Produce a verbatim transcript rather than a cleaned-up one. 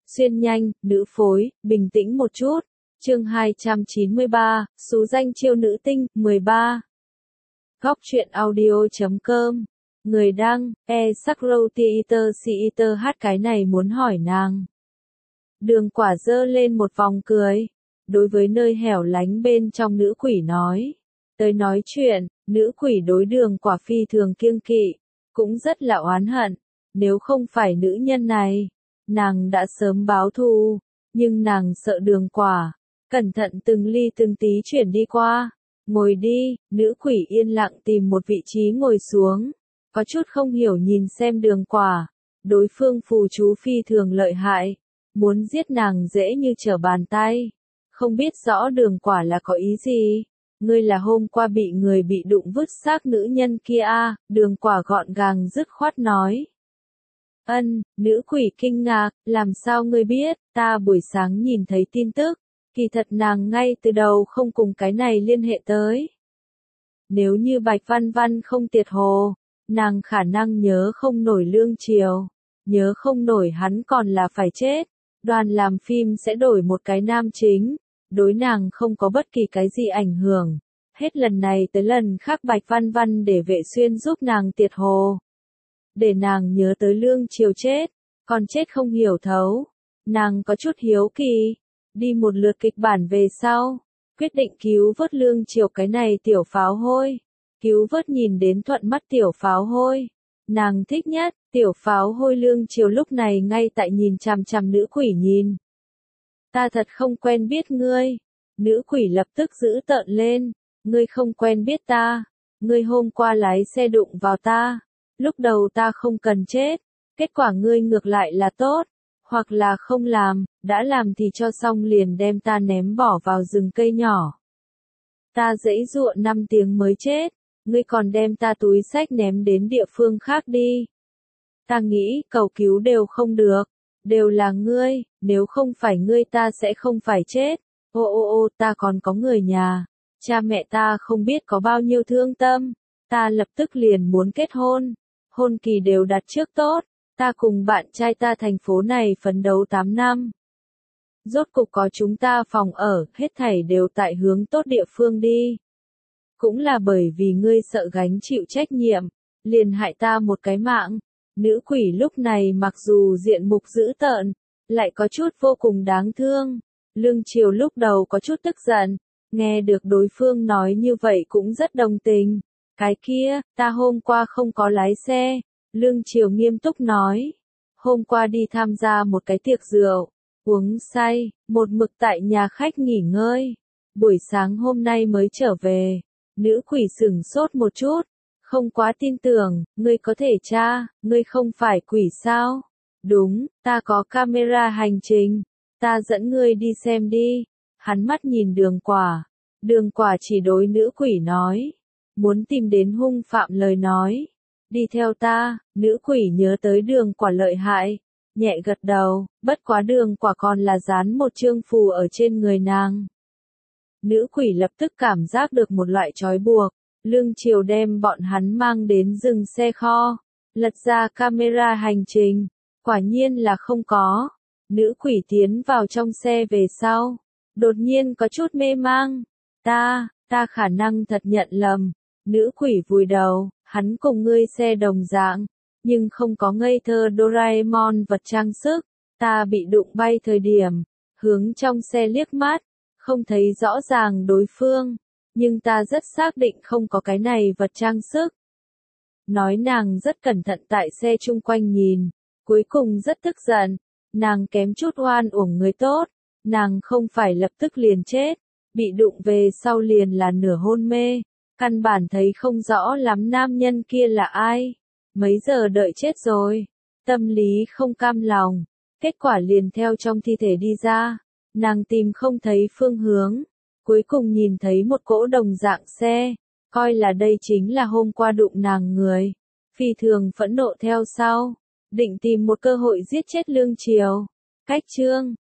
Xuyên nhanh, nữ phối, bình tĩnh một chút. Chương hai trăm chín mươi ba, số danh chiêu nữ tinh, mười ba. Góc truyện audio chấm com. Người đăng, e sắc râu theater theater hát cái này muốn hỏi nàng. Đường Quả giơ lên một vòng cười. Đối với nơi hẻo lánh bên trong nữ quỷ nói. Tới nói chuyện, nữ quỷ đối Đường Quả phi thường kiêng kỵ. Cũng rất là oán hận. Nếu không phải nữ nhân này, nàng đã sớm báo thù. Nhưng nàng sợ Đường Quả. Cẩn thận từng ly từng tí chuyển đi qua. Ngồi đi, nữ quỷ yên lặng tìm một vị trí ngồi xuống. Có chút không hiểu nhìn xem Đường Quả. Đối phương phù chú phi thường lợi hại. Muốn giết nàng dễ như trở bàn tay. Không biết rõ Đường Quả là có ý gì. Ngươi là hôm qua bị người bị đụng vứt xác nữ nhân kia à, Đường Quả gọn gàng dứt khoát nói. Ân, nữ quỷ kinh ngạc, làm sao ngươi biết, ta buổi sáng nhìn thấy tin tức. Kỳ thật nàng ngay từ đầu không cùng cái này liên hệ tới. Nếu như Bạch Văn Văn không tiệt hồ, nàng khả năng nhớ không nổi Lương Triều, nhớ không nổi hắn còn là phải chết. Đoàn làm phim sẽ đổi một cái nam chính, đối nàng không có bất kỳ cái gì ảnh hưởng. Hết lần này tới lần khác Bạch Văn Văn để Vệ Xuyên giúp nàng tiệt hồ. Để nàng nhớ tới Lương Triều chết, còn chết không hiểu thấu. Nàng có chút hiếu kỳ. Đi một lượt kịch bản về sau, quyết định cứu vớt Lương Triều cái này tiểu pháo hôi. Cứu vớt nhìn đến thuận mắt tiểu pháo hôi. Nàng thích nhất, tiểu pháo hôi Lương Triều lúc này ngay tại nhìn chằm chằm nữ quỷ nhìn. Ta thật không quen biết ngươi. Nữ quỷ lập tức giữ tợn lên. Ngươi không quen biết ta. Ngươi hôm qua lái xe đụng vào ta. Lúc đầu ta không cần chết. Kết quả ngươi ngược lại là tốt. Hoặc là không làm, đã làm thì cho xong liền đem ta ném bỏ vào rừng cây nhỏ. Ta giãy giụa năm tiếng mới chết, ngươi còn đem ta túi xách ném đến địa phương khác đi. Ta nghĩ cầu cứu đều không được, đều là ngươi, nếu không phải ngươi ta sẽ không phải chết. Ô ô ô ta còn có người nhà, cha mẹ ta không biết có bao nhiêu thương tâm, ta lập tức liền muốn kết hôn, hôn kỳ đều đặt trước tốt. Ta cùng bạn trai ta thành phố này phấn đấu tám năm. Rốt cục có chúng ta phòng ở, hết thảy đều tại hướng tốt địa phương đi. Cũng là bởi vì ngươi sợ gánh chịu trách nhiệm, liền hại ta một cái mạng. Nữ quỷ lúc này mặc dù diện mục dữ tợn, lại có chút vô cùng đáng thương. Lương Triều lúc đầu có chút tức giận, nghe được đối phương nói như vậy cũng rất đồng tình. Cái kia, ta hôm qua không có lái xe. Lương Triều nghiêm túc nói, hôm qua đi tham gia một cái tiệc rượu, uống say, một mực tại nhà khách nghỉ ngơi, buổi sáng hôm nay mới trở về. Nữ quỷ sửng sốt một chút, không quá tin tưởng, ngươi có thể tra, ngươi không phải quỷ sao? Đúng, ta có camera hành trình, ta dẫn ngươi đi xem đi. Hắn mắt nhìn Đường Quả, Đường Quả chỉ đối nữ quỷ nói, muốn tìm đến hung phạm lời nói. Đi theo ta, nữ quỷ nhớ tới Đường Quả lợi hại, nhẹ gật đầu, bất quá Đường Quả còn là dán một chương phù ở trên người nàng. Nữ quỷ lập tức cảm giác được một loại trói buộc, Lương Triều đem bọn hắn mang đến dừng xe kho, lật ra camera hành trình, quả nhiên là không có. Nữ quỷ tiến vào trong xe về sau, đột nhiên có chút mê mang, ta, ta khả năng thật nhận lầm. Nữ quỷ vùi đầu. Hắn cùng ngươi xe đồng dạng, nhưng không có ngây thơ Doraemon vật trang sức. Ta bị đụng bay thời điểm, hướng trong xe liếc mắt, không thấy rõ ràng đối phương, nhưng ta rất xác định không có cái này vật trang sức. Nói nàng rất cẩn thận tại xe chung quanh nhìn, cuối cùng rất tức giận, nàng kém chút oan uổng người tốt, nàng không phải lập tức liền chết, bị đụng về sau liền là nửa hôn mê. Căn bản thấy không rõ lắm nam nhân kia là ai. Mấy giờ đợi chết rồi. Tâm lý không cam lòng. Kết quả liền theo trong thi thể đi ra. Nàng tìm không thấy phương hướng. Cuối cùng nhìn thấy một cỗ đồng dạng xe. Coi là đây chính là hôm qua đụng nàng người. Phi thường phẫn nộ theo sau. Định tìm một cơ hội giết chết Lương Triều. Cách chương.